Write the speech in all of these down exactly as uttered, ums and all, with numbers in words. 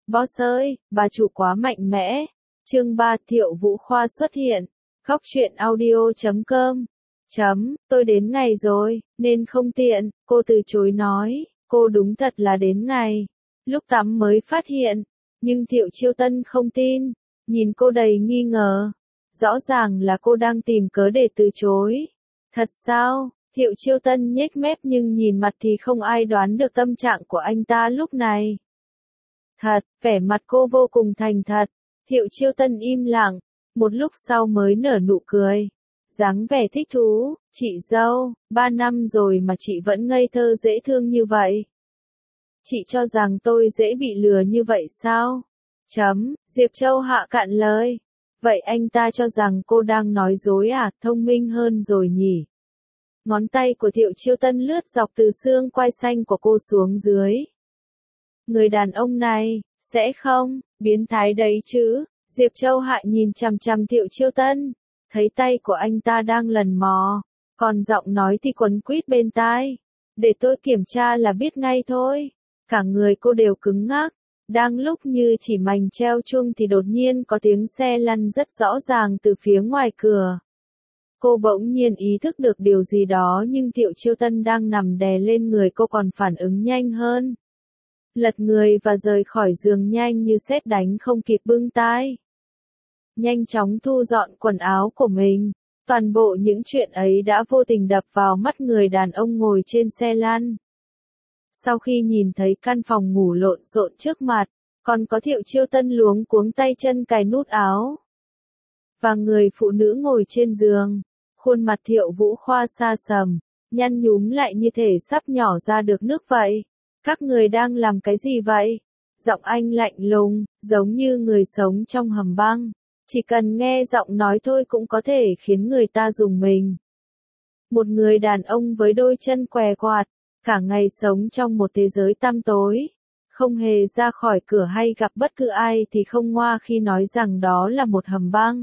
Boss ơi, bà chủ quá mạnh mẽ. Chương ba Thiệu Vũ Khoa xuất hiện. Góc truyện audio chấm com. Chấm, tôi đến ngày rồi, nên không tiện, cô từ chối nói, cô đúng thật là đến ngày. Lúc tắm mới phát hiện, nhưng Thiệu Chiêu Tân không tin, nhìn cô đầy nghi ngờ. Rõ ràng là cô đang tìm cớ để từ chối. Thật sao? Thiệu Chiêu Tân nhếch mép nhưng nhìn mặt thì không ai đoán được tâm trạng của anh ta lúc này. Thật, vẻ mặt cô vô cùng thành thật. Thiệu Chiêu Tân im lặng, một lúc sau mới nở nụ cười. Dáng vẻ thích thú, chị dâu, ba năm rồi mà chị vẫn ngây thơ dễ thương như vậy. Chị cho rằng tôi dễ bị lừa như vậy sao? Chấm, Diệp Châu Hạ cạn lời. Vậy anh ta cho rằng cô đang nói dối à, thông minh hơn rồi nhỉ? Ngón tay của Thiệu Chiêu Tân lướt dọc từ xương quai xanh của cô xuống dưới. Người đàn ông này, sẽ không, biến thái đấy chứ. Diệp Châu Hạ nhìn chằm chằm Thiệu Chiêu Tân, thấy tay của anh ta đang lần mò, còn giọng nói thì quấn quýt bên tai. Để tôi kiểm tra là biết ngay thôi. Cả người cô đều cứng ngắc. Đang lúc như chỉ mành treo chuông thì đột nhiên có tiếng xe lăn rất rõ ràng từ phía ngoài cửa. Cô bỗng nhiên ý thức được điều gì đó nhưng Thiệu Chiêu Tân đang nằm đè lên người cô còn phản ứng nhanh hơn. Lật người và rời khỏi giường nhanh như sét đánh không kịp bưng tai. Nhanh chóng thu dọn quần áo của mình. Toàn bộ những chuyện ấy đã vô tình đập vào mắt người đàn ông ngồi trên xe lăn. Sau khi nhìn thấy căn phòng ngủ lộn xộn trước mặt, còn có Thiệu Chiêu Tân luống cuống tay chân cài nút áo. Và người phụ nữ ngồi trên giường, khuôn mặt Thiệu Vũ Khoa xa sầm, nhăn nhúm lại như thể sắp nhỏ ra được nước vậy. Các người đang làm cái gì vậy? Giọng anh lạnh lùng, giống như người sống trong hầm băng. Chỉ cần nghe giọng nói thôi cũng có thể khiến người ta rùng mình. Một người đàn ông với đôi chân què quạt, cả ngày sống trong một thế giới tăm tối, không hề ra khỏi cửa hay gặp bất cứ ai thì không ngoa khi nói rằng đó là một hầm băng.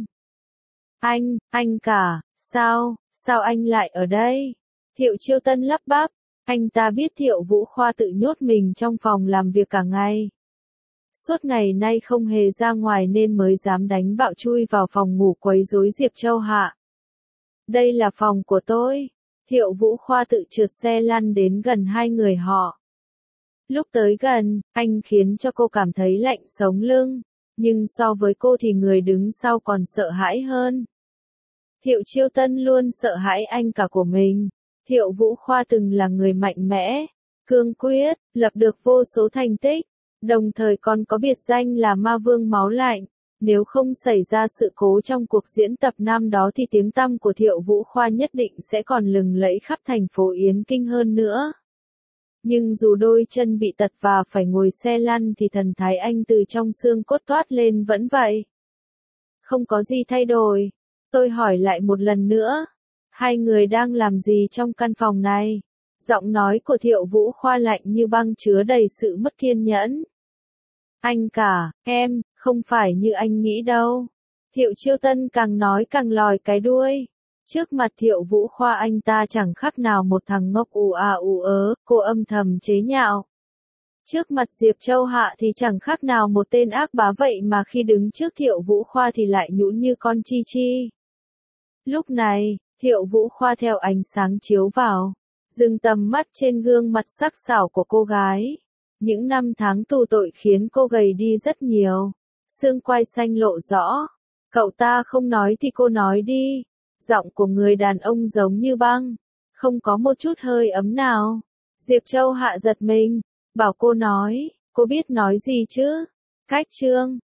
Anh, anh cả, sao, sao anh lại ở đây? Thiệu Chiêu Tân lắp bắp, anh ta biết Thiệu Vũ Khoa tự nhốt mình trong phòng làm việc cả ngày. Suốt ngày nay không hề ra ngoài nên mới dám đánh bạo chui vào phòng ngủ quấy rối Diệp Châu Hạ. Đây là phòng của tôi. Thiệu Vũ Khoa tự trượt xe lăn đến gần hai người họ. Lúc tới gần, anh khiến cho cô cảm thấy lạnh sống lưng, nhưng so với cô thì người đứng sau còn sợ hãi hơn. Thiệu Chiêu Tân luôn sợ hãi anh cả của mình. Thiệu Vũ Khoa từng là người mạnh mẽ, cương quyết, lập được vô số thành tích, đồng thời còn có biệt danh là Ma Vương máu lạnh. Nếu không xảy ra sự cố trong cuộc diễn tập năm đó thì tiếng tăm của Thiệu Vũ Khoa nhất định sẽ còn lừng lẫy khắp thành phố Yến Kinh hơn nữa. Nhưng dù đôi chân bị tật và phải ngồi xe lăn thì thần thái anh từ trong xương cốt toát lên vẫn vậy. Không có gì thay đổi. Tôi hỏi lại một lần nữa. Hai người đang làm gì trong căn phòng này? Giọng nói của Thiệu Vũ Khoa lạnh như băng chứa đầy sự mất kiên nhẫn. Anh cả, em, không phải như anh nghĩ đâu. Thiệu Chiêu Tân càng nói càng lòi cái đuôi. Trước mặt Thiệu Vũ Khoa anh ta chẳng khác nào một thằng ngốc ù à ù ớ, cô âm thầm chế nhạo. Trước mặt Diệp Châu Hạ thì chẳng khác nào một tên ác bá vậy mà khi đứng trước Thiệu Vũ Khoa thì lại nhũn như con chi chi. Lúc này, Thiệu Vũ Khoa theo ánh sáng chiếu vào, dừng tầm mắt trên gương mặt sắc sảo của cô gái. Những năm tháng tù tội khiến cô gầy đi rất nhiều. Xương quai xanh lộ rõ. Cậu ta không nói thì cô nói đi. Giọng của người đàn ông giống như băng. Không có một chút hơi ấm nào. Diệp Châu Hạ giật mình. Bảo cô nói. Cô biết nói gì chứ? Cách chương.